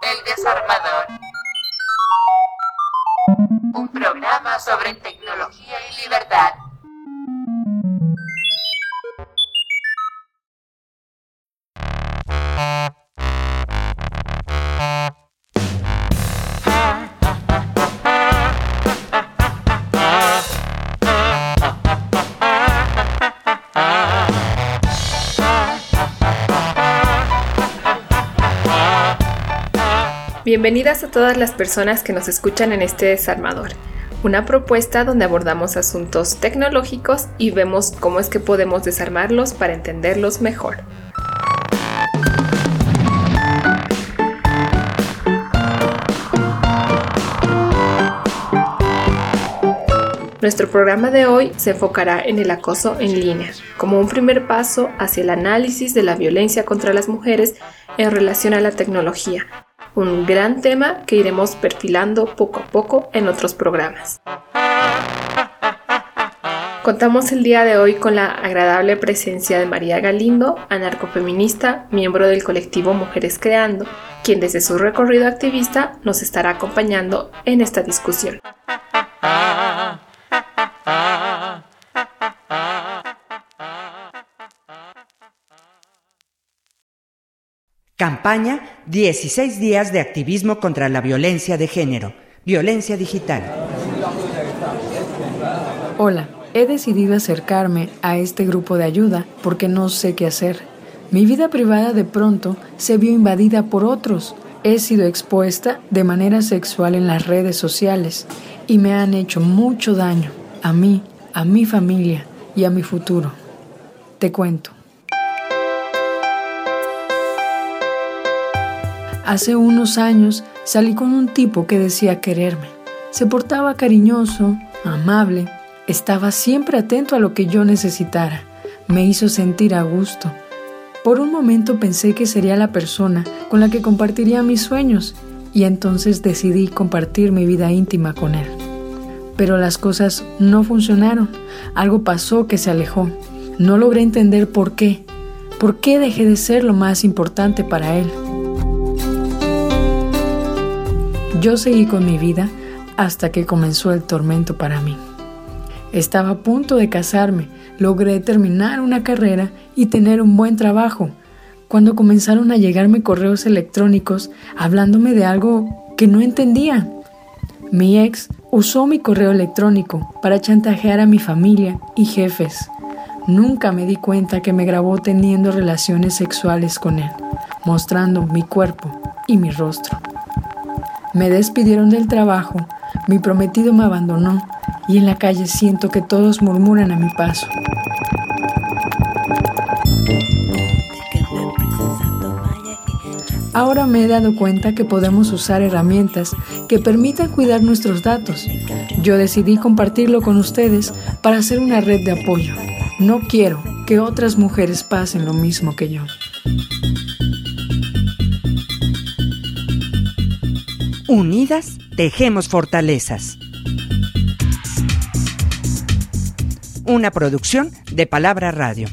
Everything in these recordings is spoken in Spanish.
El Desarmador. Un programa sobre tecnología y libertad. Bienvenidas a todas las personas que nos escuchan en este Desarmador, una propuesta donde abordamos asuntos tecnológicos y vemos cómo es que podemos desarmarlos para entenderlos mejor. Nuestro programa de hoy se enfocará en el acoso en línea, como un primer paso hacia el análisis de la violencia contra las mujeres en relación a la tecnología. Un gran tema que iremos perfilando poco a poco en otros programas. Contamos el día de hoy con la agradable presencia de María Galindo, anarcofeminista, miembro del colectivo Mujeres Creando, quien desde su recorrido activista nos estará acompañando en esta discusión. Campaña 16 días de activismo contra la violencia de género, violencia digital. Hola, he decidido acercarme a este grupo de ayuda porque no sé qué hacer. Mi vida privada de pronto se vio invadida por otros. He sido expuesta de manera sexual en las redes sociales y me han hecho mucho daño a mí, a mi familia y a mi futuro. Te cuento. Hace unos años salí con un tipo que decía quererme. Se portaba cariñoso, amable, estaba siempre atento a lo que yo necesitara. Me hizo sentir a gusto. Por un momento pensé que sería la persona con la que compartiría mis sueños y entonces decidí compartir mi vida íntima con él. Pero las cosas no funcionaron. Algo pasó que se alejó. No logré entender por qué. ¿Por qué dejé de ser lo más importante para él? Yo seguí con mi vida hasta que comenzó el tormento para mí. Estaba a punto de casarme, logré terminar una carrera y tener un buen trabajo, cuando comenzaron a llegarme correos electrónicos hablándome de algo que no entendía. Mi ex usó mi correo electrónico para chantajear a mi familia y jefes. Nunca me di cuenta que me grabó teniendo relaciones sexuales con él, mostrando mi cuerpo y mi rostro. Me despidieron del trabajo, mi prometido me abandonó y en la calle siento que todos murmuran a mi paso. Ahora me he dado cuenta que podemos usar herramientas que permitan cuidar nuestros datos. Yo decidí compartirlo con ustedes para hacer una red de apoyo. No quiero que otras mujeres pasen lo mismo que yo. Unidas, tejemos fortalezas. Una producción de Palabra Radio.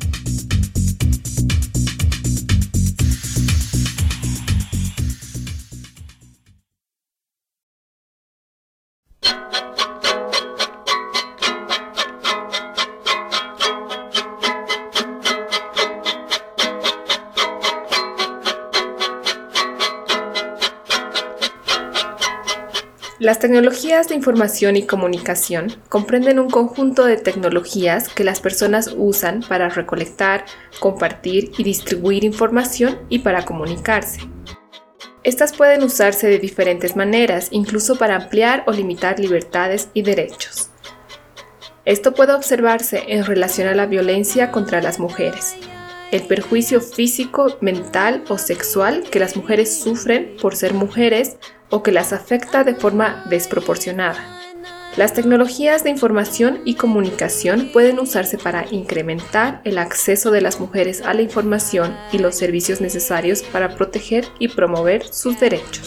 Las tecnologías de información y comunicación comprenden un conjunto de tecnologías que las personas usan para recolectar, compartir y distribuir información y para comunicarse. Estas pueden usarse de diferentes maneras, incluso para ampliar o limitar libertades y derechos. Esto puede observarse en relación a la violencia contra las mujeres, el perjuicio físico, mental o sexual que las mujeres sufren por ser mujeres o que las afecta de forma desproporcionada. Las tecnologías de información y comunicación pueden usarse para incrementar el acceso de las mujeres a la información y los servicios necesarios para proteger y promover sus derechos.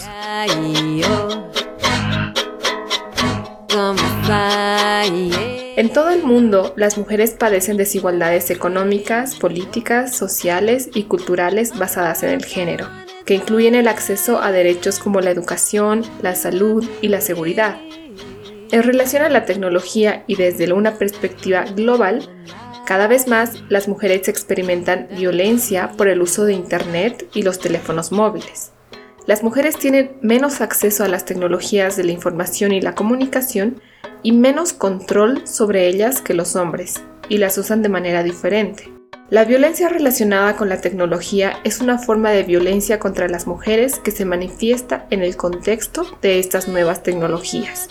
En todo el mundo, las mujeres padecen desigualdades económicas, políticas, sociales y culturales basadas en el género. que incluyen el acceso a derechos como la educación, la salud y la seguridad. En relación a la tecnología y desde una perspectiva global, cada vez más las mujeres experimentan violencia por el uso de Internet y los teléfonos móviles. Las mujeres tienen menos acceso a las tecnologías de la información y la comunicación y menos control sobre ellas que los hombres, y las usan de manera diferente. La violencia relacionada con la tecnología es una forma de violencia contra las mujeres que se manifiesta en el contexto de estas nuevas tecnologías.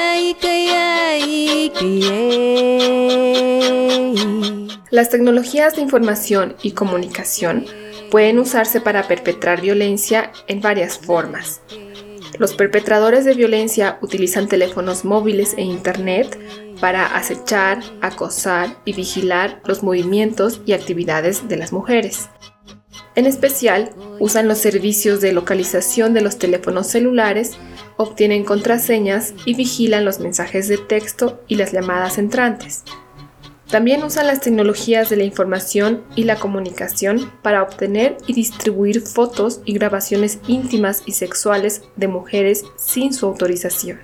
Las tecnologías de información y comunicación pueden usarse para perpetrar violencia en varias formas. Los perpetradores de violencia utilizan teléfonos móviles e Internet para acechar, acosar y vigilar los movimientos y actividades de las mujeres. En especial, usan los servicios de localización de los teléfonos celulares, obtienen contraseñas y vigilan los mensajes de texto y las llamadas entrantes. También usan las tecnologías de la información y la comunicación para obtener y distribuir fotos y grabaciones íntimas y sexuales de mujeres sin su autorización.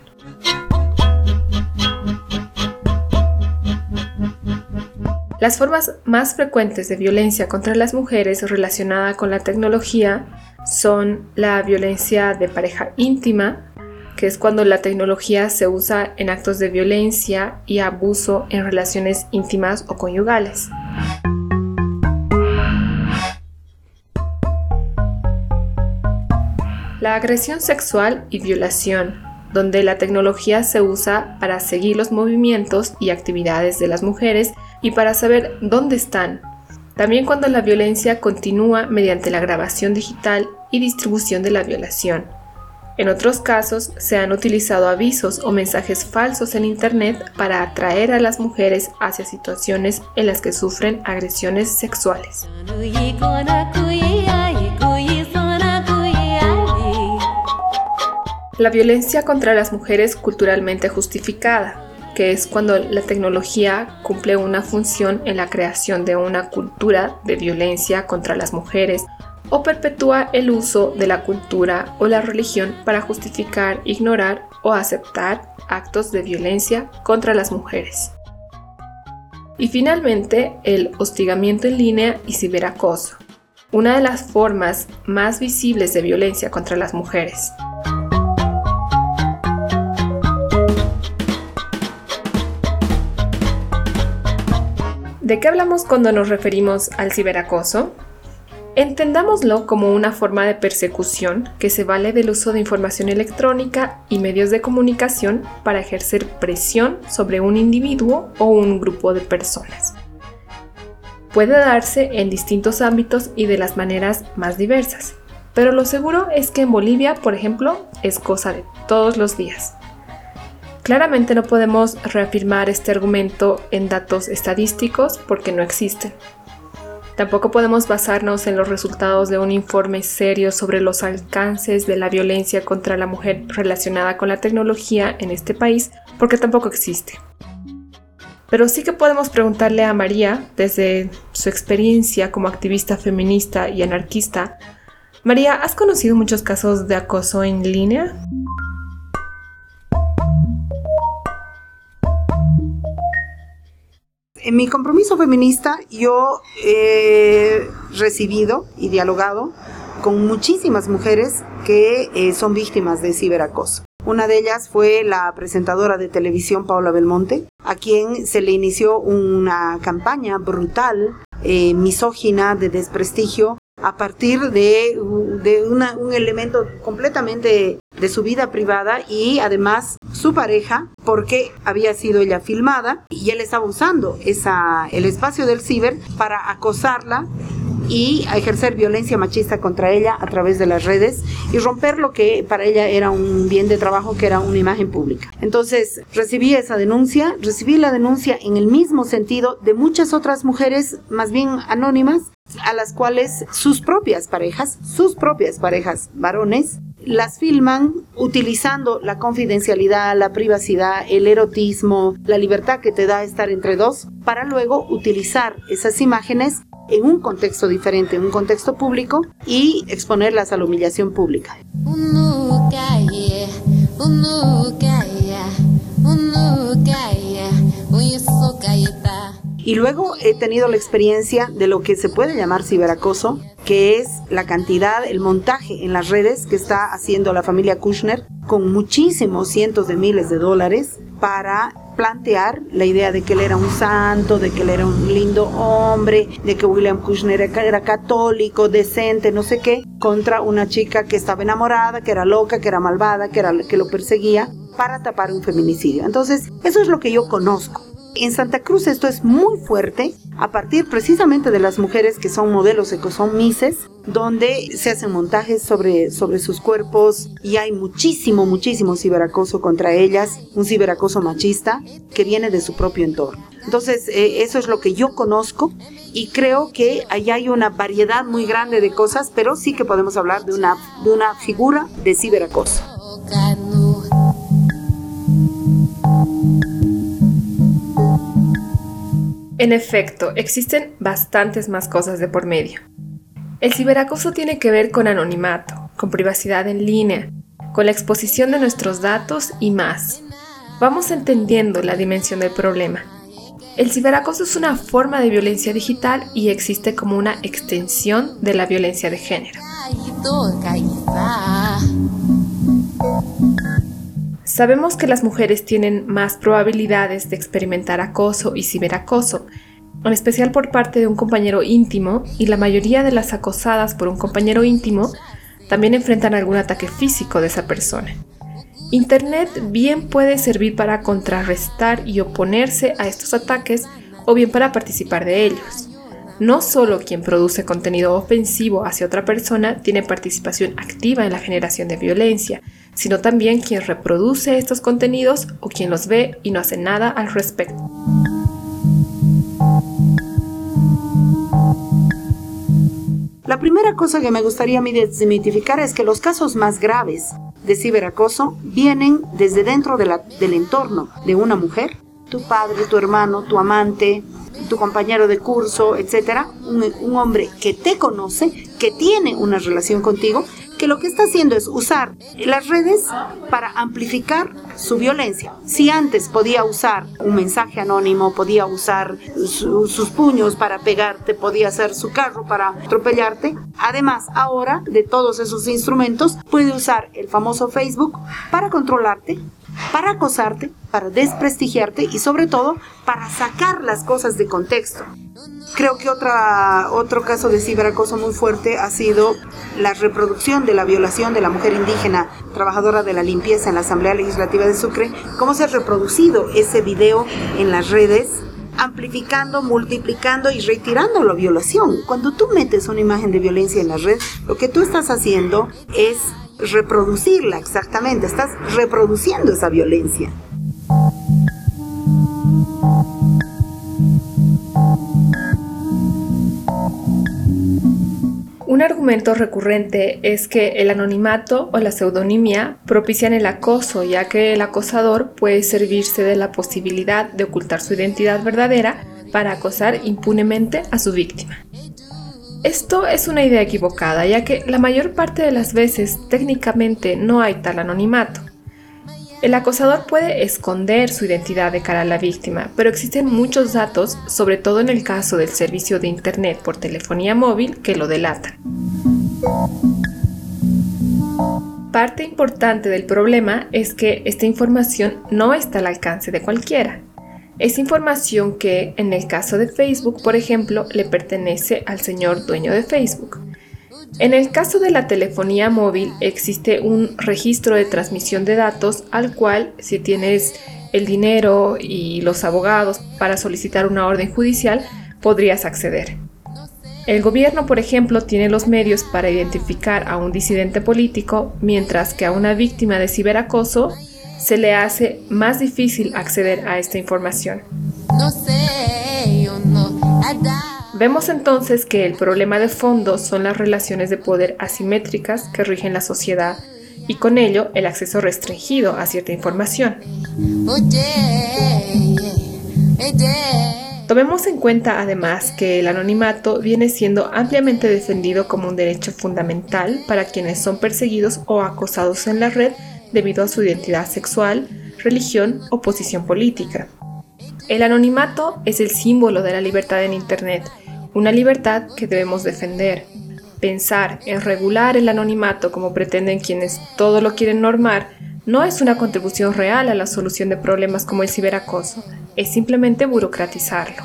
Las formas más frecuentes de violencia contra las mujeres relacionada con la tecnología son la violencia de pareja íntima, que es cuando la tecnología se usa en actos de violencia y abuso en relaciones íntimas o conyugales. La agresión sexual y violación, donde la tecnología se usa para seguir los movimientos y actividades de las mujeres y para saber dónde están. También cuando la violencia continúa mediante la grabación digital y distribución de la violación. En otros casos, se han utilizado avisos o mensajes falsos en Internet para atraer a las mujeres hacia situaciones en las que sufren agresiones sexuales. La violencia contra las mujeres culturalmente justificada, que es cuando la tecnología cumple una función en la creación de una cultura de violencia contra las mujeres o perpetúa el uso de la cultura o la religión para justificar, ignorar o aceptar actos de violencia contra las mujeres. Y finalmente, el hostigamiento en línea y ciberacoso, una de las formas más visibles de violencia contra las mujeres. ¿De qué hablamos cuando nos referimos al ciberacoso? Entendámoslo como una forma de persecución que se vale del uso de información electrónica y medios de comunicación para ejercer presión sobre un individuo o un grupo de personas. Puede darse en distintos ámbitos y de las maneras más diversas, pero lo seguro es que en Bolivia, por ejemplo, es cosa de todos los días. Claramente no podemos reafirmar este argumento en datos estadísticos porque no existen. Tampoco podemos basarnos en los resultados de un informe serio sobre los alcances de la violencia contra la mujer relacionada con la tecnología en este país porque tampoco existe. Pero sí que podemos preguntarle a María, desde su experiencia como activista feminista y anarquista. María, ¿has conocido muchos casos de acoso en línea? En mi compromiso feminista yo he recibido y dialogado con muchísimas mujeres que son víctimas de ciberacoso. Una de ellas fue la presentadora de televisión Paula Belmonte, a quien se le inició una campaña brutal, misógina, de desprestigio, a partir de un elemento completamente de su vida privada y además su pareja, porque había sido ella filmada y él estaba usando el espacio del ciber para acosarla y a ejercer violencia machista contra ella a través de las redes y romper lo que para ella era un bien de trabajo, que era una imagen pública. Entonces recibí la denuncia en el mismo sentido de muchas otras mujeres, más bien anónimas, a las cuales sus propias parejas varones, las filman utilizando la confidencialidad, la privacidad, el erotismo, la libertad que te da estar entre dos, para luego utilizar esas imágenes en un contexto diferente, en un contexto público, y exponerlas a la humillación pública. Y luego he tenido la experiencia de lo que se puede llamar ciberacoso, que es la cantidad, el montaje en las redes que está haciendo la familia Kushner con muchísimos cientos de miles de dólares para plantear la idea de que él era un santo, de que él era un lindo hombre, de que William Kushner era católico, decente, no sé qué, contra una chica que estaba enamorada, que era loca, que era malvada, que lo perseguía, para tapar un feminicidio. Entonces, eso es lo que yo conozco. En Santa Cruz esto es muy fuerte, a partir precisamente de las mujeres que son modelos, que son mises, donde se hacen montajes sobre sus cuerpos y hay muchísimo ciberacoso contra ellas, un ciberacoso machista que viene de su propio entorno. Entonces, eso es lo que yo conozco y creo que allá hay una variedad muy grande de cosas, pero sí que podemos hablar de una figura de ciberacoso. En efecto, existen bastantes más cosas de por medio. El ciberacoso tiene que ver con anonimato, con privacidad en línea, con la exposición de nuestros datos y más. Vamos entendiendo la dimensión del problema. El ciberacoso es una forma de violencia digital y existe como una extensión de la violencia de género. Sabemos que las mujeres tienen más probabilidades de experimentar acoso y ciberacoso, en especial por parte de un compañero íntimo, y la mayoría de las acosadas por un compañero íntimo también enfrentan algún ataque físico de esa persona. Internet bien puede servir para contrarrestar y oponerse a estos ataques o bien para participar de ellos. No solo quien produce contenido ofensivo hacia otra persona tiene participación activa en la generación de violencia, sino también quien reproduce estos contenidos o quien los ve y no hace nada al respecto. La primera cosa que me gustaría a mí desmitificar es que los casos más graves de ciberacoso vienen desde dentro del entorno de una mujer, tu padre, tu hermano, tu amante, tu compañero de curso, etcétera, un hombre que te conoce, que tiene una relación contigo, que lo que está haciendo es usar las redes para amplificar su violencia. Si antes podía usar un mensaje anónimo, podía usar sus puños para pegarte, podía hacer su carro para atropellarte, además ahora de todos esos instrumentos puede usar el famoso Facebook para controlarte, para acosarte, para desprestigiarte y sobre todo para sacar las cosas de contexto. Creo que otro caso de ciberacoso muy fuerte ha sido la reproducción de la violación de la mujer indígena trabajadora de la limpieza en la Asamblea Legislativa de Sucre. Cómo se ha reproducido ese video en las redes, amplificando, multiplicando y retirando la violación. Cuando tú metes una imagen de violencia en la red, lo que tú estás haciendo es reproducirla exactamente, estás reproduciendo esa violencia. Un argumento recurrente es que el anonimato o la pseudonimia propician el acoso, ya que el acosador puede servirse de la posibilidad de ocultar su identidad verdadera para acosar impunemente a su víctima. Esto es una idea equivocada, ya que la mayor parte de las veces técnicamente no hay tal anonimato. El acosador puede esconder su identidad de cara a la víctima, pero existen muchos datos, sobre todo en el caso del servicio de Internet por telefonía móvil, que lo delatan. Parte importante del problema es que esta información no está al alcance de cualquiera. Es información que, en el caso de Facebook, por ejemplo, le pertenece al señor dueño de Facebook. En el caso de la telefonía móvil existe un registro de transmisión de datos al cual, si tienes el dinero y los abogados para solicitar una orden judicial, podrías acceder. El gobierno, por ejemplo, tiene los medios para identificar a un disidente político, mientras que a una víctima de ciberacoso se le hace más difícil acceder a esta información. Vemos entonces que el problema de fondo son las relaciones de poder asimétricas que rigen la sociedad y con ello el acceso restringido a cierta información. Tomemos en cuenta además que el anonimato viene siendo ampliamente defendido como un derecho fundamental para quienes son perseguidos o acosados en la red debido a su identidad sexual, religión o posición política. El anonimato es el símbolo de la libertad en Internet, una libertad que debemos defender. Pensar en regular el anonimato como pretenden quienes todo lo quieren normar no es una contribución real a la solución de problemas como el ciberacoso, es simplemente burocratizarlo.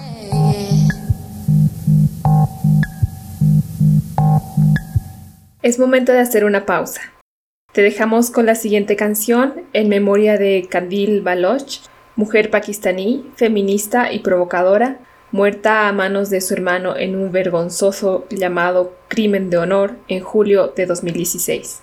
Es momento de hacer una pausa. Te dejamos con la siguiente canción en memoria de Qandil Baloch, mujer pakistaní, feminista y provocadora, muerta a manos de su hermano en un vergonzoso llamado crimen de honor en julio de 2016.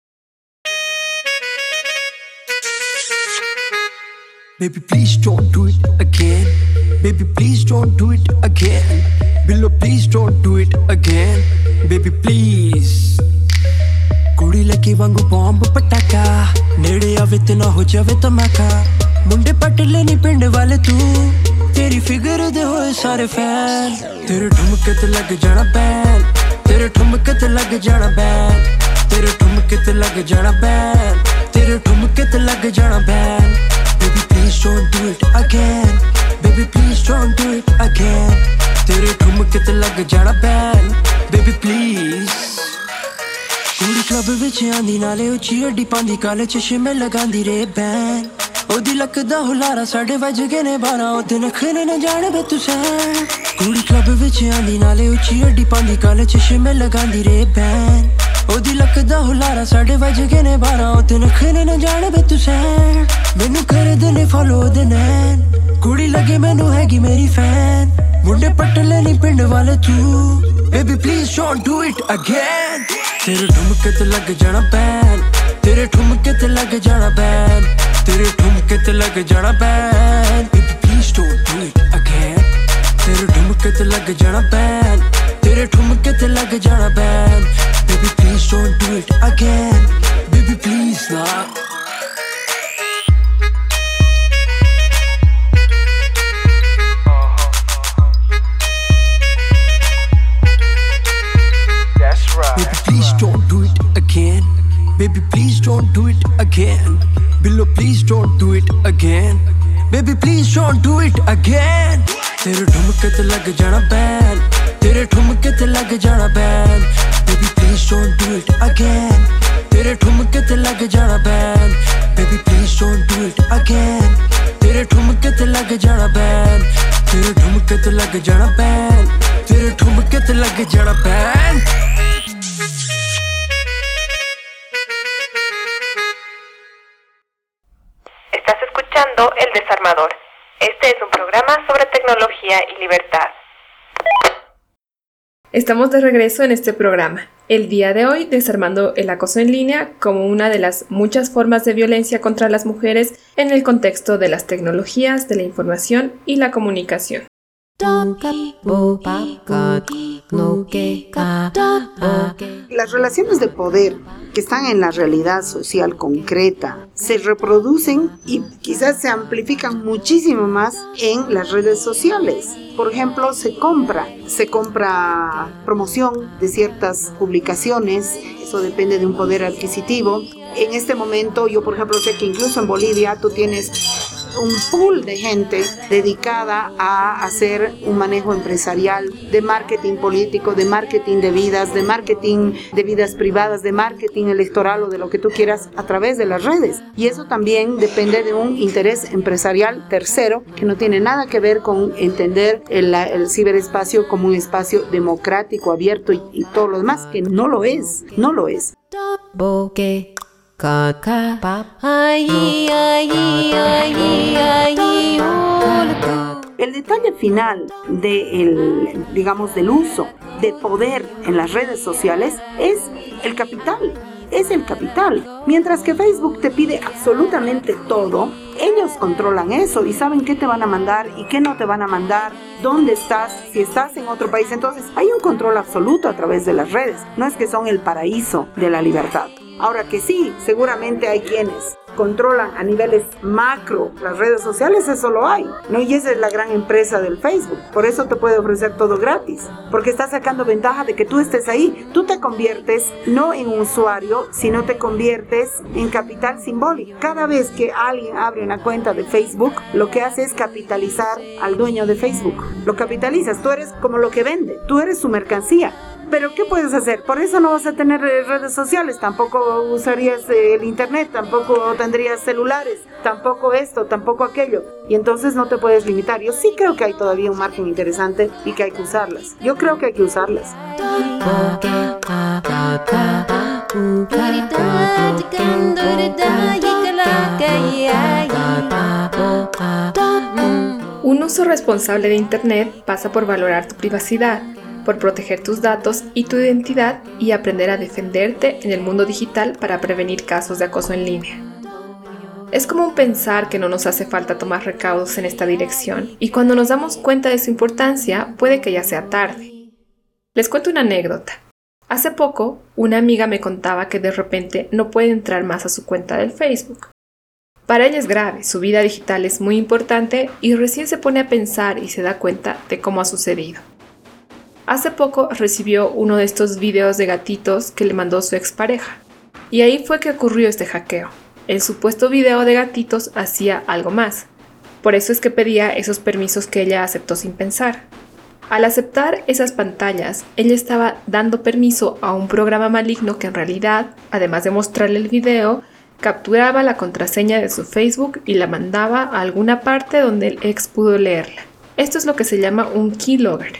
Baby, please don't do it again. Baby, please don't do it again. Billo, please don't do it again. Baby, please. ਕੁੜੀ ਲੱਗੀ ਵਾਂਗੂ ਬੰਬ ਪਟਾਕਾ ਨੇੜੇ ਆਵੇ ਤੇ ਨਾ ਹੋ ਜਾਵੇ ਧਮਾਕਾ ਮੁੰਡੇ ਪੱਟ ਲੈਣੀ ਪਿੰਡ ਵਾਲੇ ਤੂੰ ਤੇਰੀ ਫਿਗਰ ਦੇ ਹੋਏ ਸਾਰੇ ਫੈਨ ਤੇਰੇ ਠੁਮਕੇ ਤੇ ਲੱਗ ਜਾਣਾ ਬੈਨ ਤੇਰੇ ਠੁਮਕੇ ਤੇ ਲੱਗ ਜਾਣਾ ਬੈਨ ਤੇਰੇ ਠੁਮਕੇ ਤੇ ਲੱਗ ਜਾਣਾ ਬੈਨ ਤੇਰੇ ਠੁਮਕੇ ਤੇ ਲੱਗ ਜਾਣਾ ਬੈਨ Baby, please don't do it again. Baby, please don't do it again. ਤੇਰੇ ਠੁਮਕੇ ਤੇ ਲੱਗ ਜਾਣਾ ਬੈਨ Baby, please. ਕੁੜੀ ਕਲੱਬ ਵਿੱਚ ਆਂਦੀ ਨਾਲੇ ਉੱਚੀ ਅੱਡੀ ਪਾਂਦੀ ਕਾਲੇ ਚਸ਼ਮੇ ਲਗਾਂਦੀ ਰੇ ਬੈਨ ਉਹਦੀ ਲੱਕ ਦਾ ਹੁਲਾਰਾ ਸਾਡੇ ਵੱਜ ਗਏ ਨੇ 12 ਉਹਦੇ ਨਖਰੇ ਨਾ ਜਾਣ ਵੇ ਤੂੰ ਸੈਨ ਕੁੜੀ ਕਲੱਬ ਵਿੱਚ ਆਂਦੀ ਨਾਲੇ ਉੱਚੀ ਅੱਡੀ ਪਾਂਦੀ ਕਾਲੇ ਚਸ਼ਮੇ ਲਗਾਂਦੀ ਰੇ ਬੈਨ ਉਹਦੀ ਲੱਕ ਦਾ ਹੁਲਾਰਾ ਸਾਡੇ ਵੱਜ ਗਏ ਨੇ 12 ਉਹਦੇ ਨਖਰੇ ਨਾ ਜਾਣ ਵੇ ਤੂੰ ਸੈਨ ਮੈਨੂੰ ਕਰਦੇ ਨੇ ਫੋਲੋ ਦੇ ਨੈਨ ਕੁੜੀ ਲੱਗੇ ਮੈਨੂੰ ਹੈਗੀ ਮੇਰੀ ਫੈਨ ਮੁੰਡੇ ਪੱਟ ਲੈਣੀ ਪਿੰਡ ਵਾਲੇ ਤੂੰ Baby, please don't do it again. ਤੇਰੇ ਠੁਮਕੇ ਤੇ ਲੱਗ ਜਾਣਾ ਬੈਨ ਤੇਰੇ ਠੁਮਕੇ ਤੇ ਲੱਗ ਜਾਣਾ ਬੈਨ ਤੇਰੇ ਠੁਮਕੇ ਤੇ ਲੱਗ ਜਾਣਾ ਬੈਨ Baby, please don't do it again. ਤੇਰੇ ਠੁਮਕੇ ਤੇ ਲੱਗ ਜਾਣਾ ਬੈਨ ਤੇਰੇ ਠੁਮਕੇ ਤੇ ਲੱਗ ਜਾਣਾ ਬੈਨ Baby, please don't do it again. Baby, please not. Baby, please don't do it again. Baby, please don't do it again. Billo, please don't do it again. Baby, please don't do it again. ਤੇਰੇ ਠੁਮਕੇ ਤੇ ਲੱਗ ਜਾਣਾ ਬੈਨ ਤੇਰੇ ਠੁਮਕੇ ਤੇ ਲੱਗ ਜਾਣਾ ਬੈਨ Baby, please don't do it again. ਤੇਰੇ ਠੁਮਕੇ ਤੇ ਲੱਗ ਜਾਣਾ ਬੈਨ Baby, please don't do it again. ਤੇਰੇ ਠੁਮਕੇ ਤੇ ਲੱਗ ਜਾਣਾ ਬੈਨ ਤੇਰੇ ਠੁਮਕੇ ਤੇ ਲੱਗ ਜਾਣਾ ਬੈਨ ਤੇਰੇ ਠੁਮਕੇ ਤੇ ਲੱਗ ਜਾਣਾ ਬੈਨ Estás escuchando El Desarmador. Este es un programa sobre tecnología y libertad. Estamos de regreso en este programa. El día de hoy desarmando el acoso en línea como una de las muchas formas de violencia contra las mujeres en el contexto de las tecnologías, de la información y la comunicación. Las relaciones de poder que están en la realidad social concreta se reproducen y quizás se amplifican muchísimo más en las redes sociales. Por ejemplo, se compra promoción de ciertas publicaciones, eso depende de un poder adquisitivo. En este momento, yo por ejemplo sé que incluso en Bolivia tú tienes un pool de gente dedicada a hacer un manejo empresarial, de marketing político, de marketing de marketing de vidas privadas, de marketing electoral o de lo que tú quieras a través de las redes. Y eso también depende de un interés empresarial tercero que no tiene nada que ver con entender el ciberespacio como un espacio democrático, abierto y todo lo demás, que no lo es. El detalle final del uso de poder en las redes sociales es el capital. Mientras que Facebook te pide absolutamente todo, ellos controlan eso y saben qué te van a mandar y qué no te van a mandar, dónde estás, si estás en otro país. Entonces hay un control absoluto a través de las redes. No es que son el paraíso de la libertad. Ahora que sí, seguramente hay quienes controlan a niveles macro las redes sociales, eso lo hay, ¿no? Y esa es la gran empresa del Facebook. Por eso te puede ofrecer todo gratis, porque está sacando ventaja de que tú estés ahí. Tú te conviertes no en un usuario, sino te conviertes en capital simbólico. Cada vez que alguien abre una cuenta de Facebook, lo que hace es capitalizar al dueño de Facebook. Lo capitalizas, tú eres como lo que vende, tú eres su mercancía. Pero ¿qué puedes hacer? Por eso no vas a tener redes sociales, tampoco usarías el internet, tampoco tendrías celulares, tampoco esto, tampoco aquello. Y entonces no te puedes limitar. Yo sí creo que hay todavía un margen interesante y que hay que usarlas. Yo creo que hay que usarlas. Un uso responsable de Internet pasa por valorar tu privacidad, por proteger tus datos y tu identidad y aprender a defenderte en el mundo digital para prevenir casos de acoso en línea. Es común pensar que no nos hace falta tomar recaudos en esta dirección y cuando nos damos cuenta de su importancia puede que ya sea tarde. Les cuento una anécdota. Hace poco, una amiga me contaba que de repente no puede entrar más a su cuenta del Facebook. Para ella es grave, su vida digital es muy importante y recién se pone a pensar y se da cuenta de cómo ha sucedido. Hace poco recibió uno de estos videos de gatitos que le mandó su expareja. Y ahí fue que ocurrió este hackeo. El supuesto video de gatitos hacía algo más. Por eso es que pedía esos permisos que ella aceptó sin pensar. Al aceptar esas pantallas, ella estaba dando permiso a un programa maligno que en realidad, además de mostrarle el video, capturaba la contraseña de su Facebook y la mandaba a alguna parte donde el ex pudo leerla. Esto es lo que se llama un keylogger.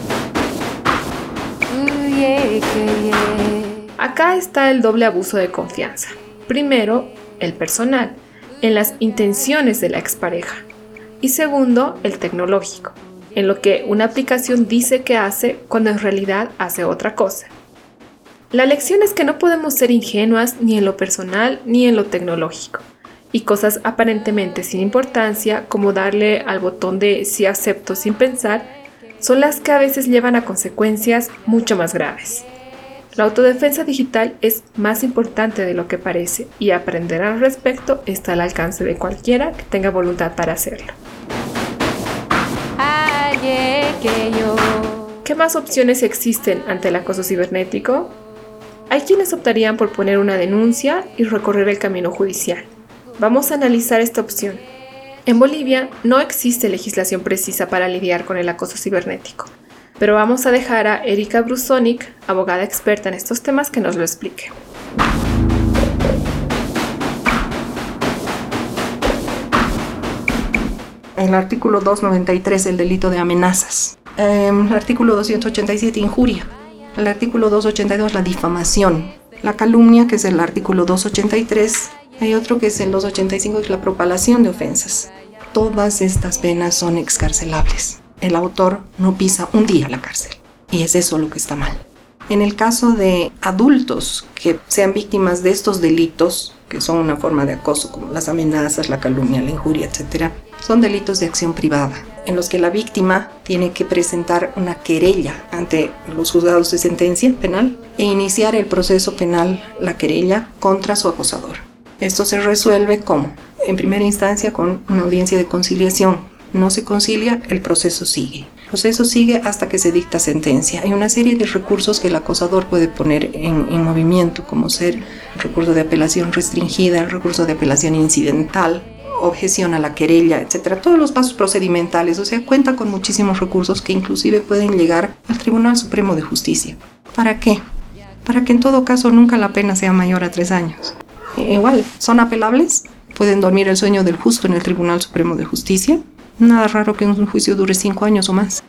Acá está el doble abuso de confianza. Primero, el personal, en las intenciones de la expareja. Y segundo, el tecnológico, en lo que una aplicación dice que hace cuando en realidad hace otra cosa. La lección es que no podemos ser ingenuas ni en lo personal ni en lo tecnológico. Y cosas aparentemente sin importancia, como darle al botón de sí acepto sin pensar, son las que a veces llevan a consecuencias mucho más graves. La autodefensa digital es más importante de lo que parece y aprender al respecto está al alcance de cualquiera que tenga voluntad para hacerlo. ¿Qué más opciones existen ante el acoso cibernético? Hay quienes optarían por poner una denuncia y recorrer el camino judicial. Vamos a analizar esta opción. En Bolivia no existe legislación precisa para lidiar con el acoso cibernético, pero vamos a dejar a Erika Brusonic, abogada experta en estos temas, que nos lo explique. El artículo 293, el delito de amenazas. El artículo 287, injuria. El artículo 282, la difamación. La calumnia, que es el artículo 283. Hay otro que es el 285, que es la propalación de ofensas. Todas estas penas son excarcelables. El autor no pisa un día la cárcel. Y es eso lo que está mal. En el caso de adultos que sean víctimas de estos delitos, que son una forma de acoso, como las amenazas, la calumnia, la injuria, etc., son delitos de acción privada, en los que la víctima tiene que presentar una querella ante los juzgados de sentencia penal e iniciar el proceso penal, la querella, contra su acosador. Esto se resuelve ¿cómo? En primera instancia con una audiencia de conciliación. No se concilia, el proceso sigue. El proceso sigue hasta que se dicta sentencia. Hay una serie de recursos que el acosador puede poner en movimiento, como ser el recurso de apelación restringida, el recurso de apelación incidental, objeción a la querella, etc. Todos los pasos procedimentales, o sea, cuenta con muchísimos recursos que inclusive pueden llegar al Tribunal Supremo de Justicia. ¿Para qué? Para que en todo caso nunca la pena sea mayor a 3 años. Igual, son apelables, pueden dormir el sueño del justo en el Tribunal Supremo de Justicia. Nada raro que un juicio dure 5 años o más.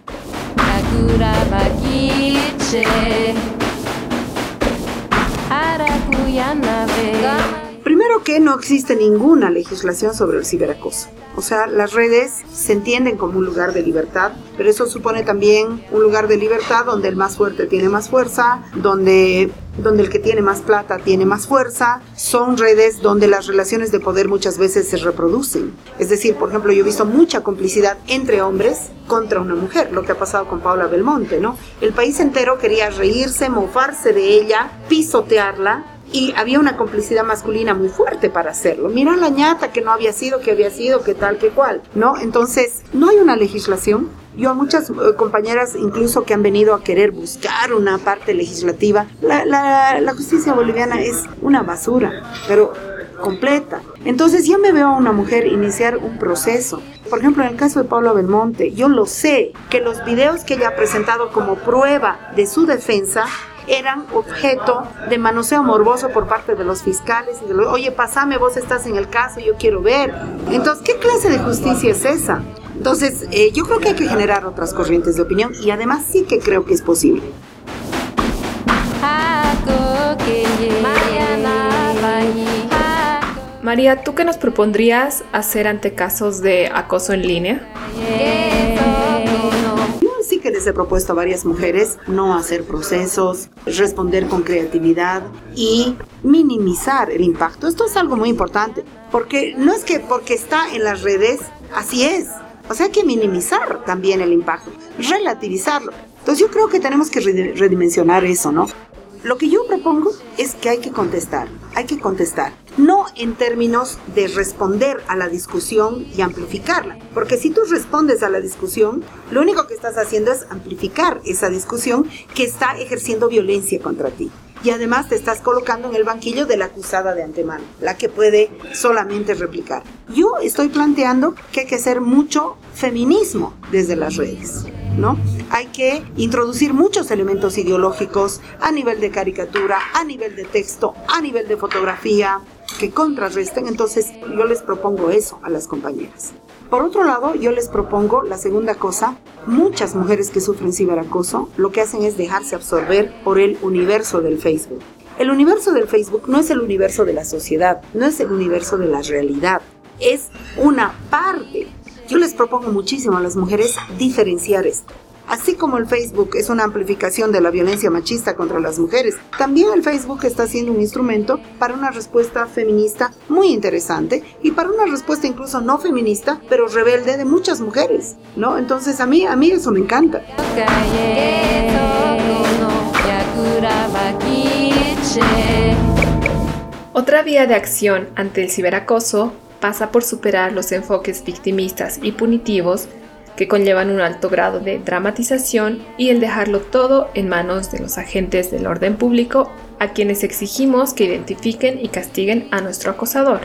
Primero que no existe ninguna legislación sobre el ciberacoso. O sea, las redes se entienden como un lugar de libertad, pero eso supone también un lugar de libertad donde el más fuerte tiene más fuerza, donde el que tiene más plata tiene más fuerza. Son redes donde las relaciones de poder muchas veces se reproducen. Es decir, por ejemplo, yo he visto mucha complicidad entre hombres contra una mujer, lo que ha pasado con Paula Belmonte, ¿no? El país entero quería reírse, mofarse de ella, pisotearla, y había una complicidad masculina muy fuerte para hacerlo. Mira la ñata que no había sido, que había sido, que tal, que cual, ¿no? Entonces, no hay una legislación. Yo a muchas compañeras incluso que han venido a querer buscar una parte legislativa, la justicia boliviana es una basura, pero completa. Entonces yo me veo a una mujer iniciar un proceso. Por ejemplo, en el caso de Paula Belmonte, yo lo sé, que los videos que ella ha presentado como prueba de su defensa eran objeto de manoseo morboso por parte de los fiscales y de oye, pasame, vos estás en el caso, yo quiero ver. Entonces, ¿qué clase de justicia es esa? Entonces, yo creo que hay que generar otras corrientes de opinión y además sí que creo que es posible. María, ¿tú qué nos propondrías hacer ante casos de acoso en línea? Yo sí que les he propuesto a varias mujeres no hacer procesos, responder con creatividad y minimizar el impacto. Esto es algo muy importante, porque no es que porque está en las redes, así es. O sea, hay que minimizar también el impacto, relativizarlo. Entonces yo creo que tenemos que redimensionar eso, ¿no? Lo que yo propongo es que hay que contestar, no en términos de responder a la discusión y amplificarla, porque si tú respondes a la discusión, lo único que estás haciendo es amplificar esa discusión que está ejerciendo violencia contra ti. Y además te estás colocando en el banquillo de la acusada de antemano, la que puede solamente replicar. Yo estoy planteando que hay que hacer mucho feminismo desde las redes, ¿no? Hay que introducir muchos elementos ideológicos a nivel de caricatura, a nivel de texto, a nivel de fotografía, que contrarresten. Entonces yo les propongo eso a las compañeras. Por otro lado, yo les propongo la segunda cosa. Muchas mujeres que sufren ciberacoso lo que hacen es dejarse absorber por el universo del Facebook. El universo del Facebook no es el universo de la sociedad, no es el universo de la realidad, es una parte. Yo les propongo muchísimo a las mujeres diferenciar esto. Así como el Facebook es una amplificación de la violencia machista contra las mujeres, también el Facebook está siendo un instrumento para una respuesta feminista muy interesante y para una respuesta incluso no feminista, pero rebelde de muchas mujeres, ¿no? Entonces a mí eso me encanta. Otra vía de acción ante el ciberacoso pasa por superar los enfoques victimistas y punitivos que conllevan un alto grado de dramatización y el dejarlo todo en manos de los agentes del orden público a quienes exigimos que identifiquen y castiguen a nuestro acosador.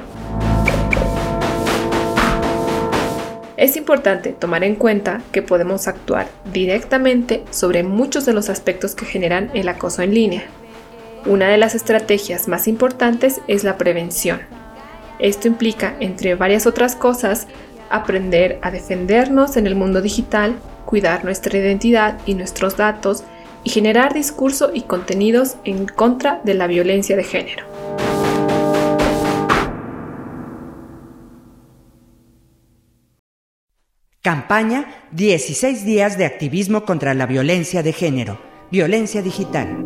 Es importante tomar en cuenta que podemos actuar directamente sobre muchos de los aspectos que generan el acoso en línea. Una de las estrategias más importantes es la prevención. Esto implica, entre varias otras cosas, aprender a defendernos en el mundo digital, cuidar nuestra identidad y nuestros datos y generar discurso y contenidos en contra de la violencia de género. Campaña 16 días de activismo contra la violencia de género, violencia digital.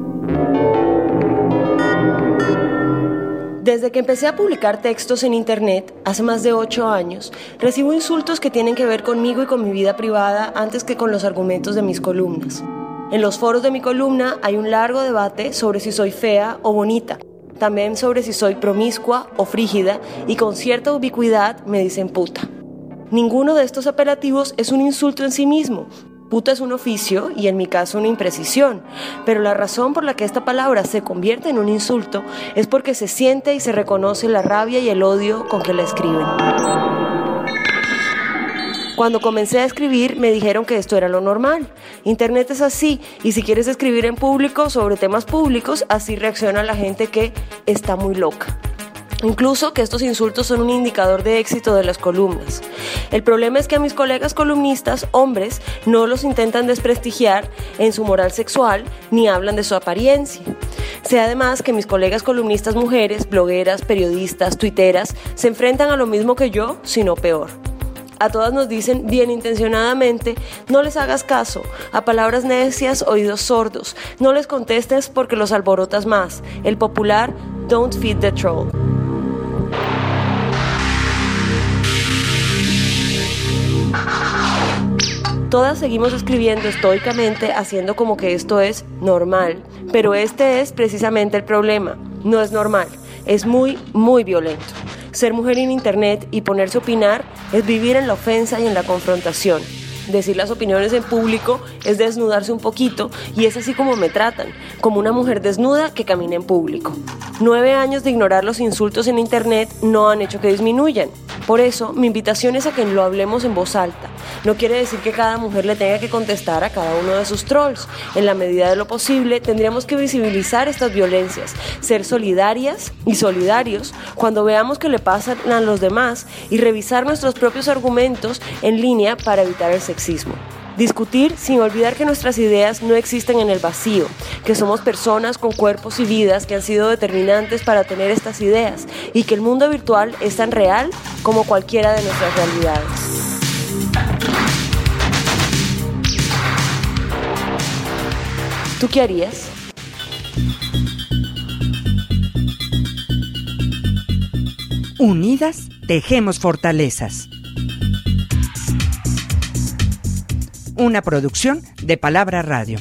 Desde que empecé a publicar textos en internet, hace más de 8 años, recibo insultos que tienen que ver conmigo y con mi vida privada antes que con los argumentos de mis columnas. En los foros de mi columna hay un largo debate sobre si soy fea o bonita, también sobre si soy promiscua o frígida y con cierta ubicuidad me dicen puta. Ninguno de estos apelativos es un insulto en sí mismo. Puta es un oficio y en mi caso una imprecisión, pero la razón por la que esta palabra se convierte en un insulto es porque se siente y se reconoce la rabia y el odio con que la escriben. Cuando comencé a escribir me dijeron que esto era lo normal. Internet es así y si quieres escribir en público sobre temas públicos, así reacciona la gente que está muy loca. Incluso que estos insultos son un indicador de éxito de las columnas. El problema es que a mis colegas columnistas, hombres, no los intentan desprestigiar en su moral sexual ni hablan de su apariencia. Sé además que mis colegas columnistas mujeres, blogueras, periodistas, tuiteras, se enfrentan a lo mismo que yo, sino peor. A todas nos dicen bien intencionadamente, no les hagas caso, a palabras necias, oídos sordos, no les contestes porque los alborotas más. El popular, don't feed the troll. Todas seguimos escribiendo estoicamente, haciendo como que esto es normal, pero este es precisamente el problema. No es normal, es muy, muy violento. Ser mujer en internet y ponerse a opinar es vivir en la ofensa y en la confrontación. Decir las opiniones en público es desnudarse un poquito y es así como me tratan, como una mujer desnuda que camina en público. 9 años de ignorar los insultos en internet no han hecho que disminuyan. Por eso, mi invitación es a que lo hablemos en voz alta. No quiere decir que cada mujer le tenga que contestar a cada uno de sus trolls. En la medida de lo posible, tendríamos que visibilizar estas violencias, ser solidarias y solidarios cuando veamos que le pasan a los demás y revisar nuestros propios argumentos en línea para evitar el sexismo. Discutir sin olvidar que nuestras ideas no existen en el vacío, que somos personas con cuerpos y vidas que han sido determinantes para tener estas ideas y que el mundo virtual es tan real como cualquiera de nuestras realidades. ¿Tú qué harías? Unidas, tejemos fortalezas. Una producción de Palabra Radio.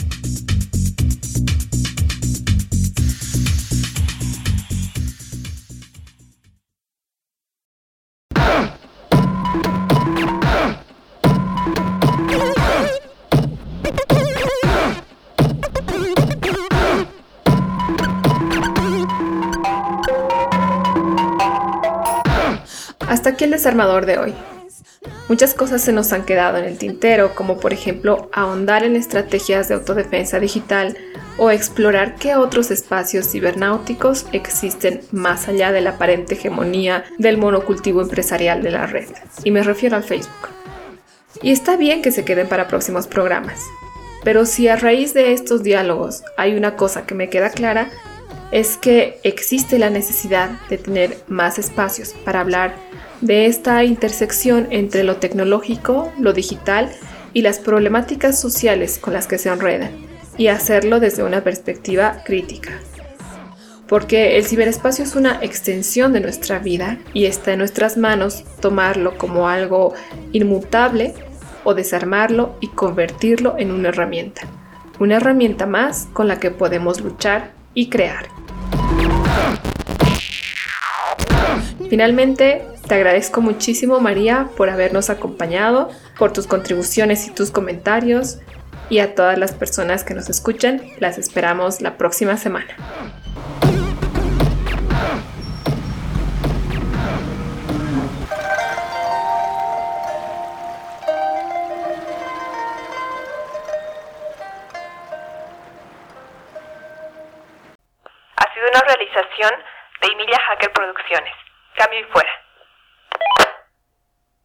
Hasta aquí el desarmador de hoy. Muchas cosas se nos han quedado en el tintero, como por ejemplo ahondar en estrategias de autodefensa digital o explorar qué otros espacios cibernáuticos existen más allá de la aparente hegemonía del monocultivo empresarial de la red, y me refiero al Facebook. Y está bien que se queden para próximos programas, pero si a raíz de estos diálogos hay una cosa que me queda clara, es que existe la necesidad de tener más espacios para hablar de esta intersección entre lo tecnológico, lo digital y las problemáticas sociales con las que se enredan, y hacerlo desde una perspectiva crítica. Porque el ciberespacio es una extensión de nuestra vida y está en nuestras manos tomarlo como algo inmutable o desarmarlo y convertirlo en una herramienta más con la que podemos luchar y crear. Finalmente, te agradezco muchísimo, María, por habernos acompañado, por tus contribuciones y tus comentarios, y a todas las personas que nos escuchan, las esperamos la próxima semana. Ha sido una realización de Emilia Hacker Producciones. Cambio y fuera.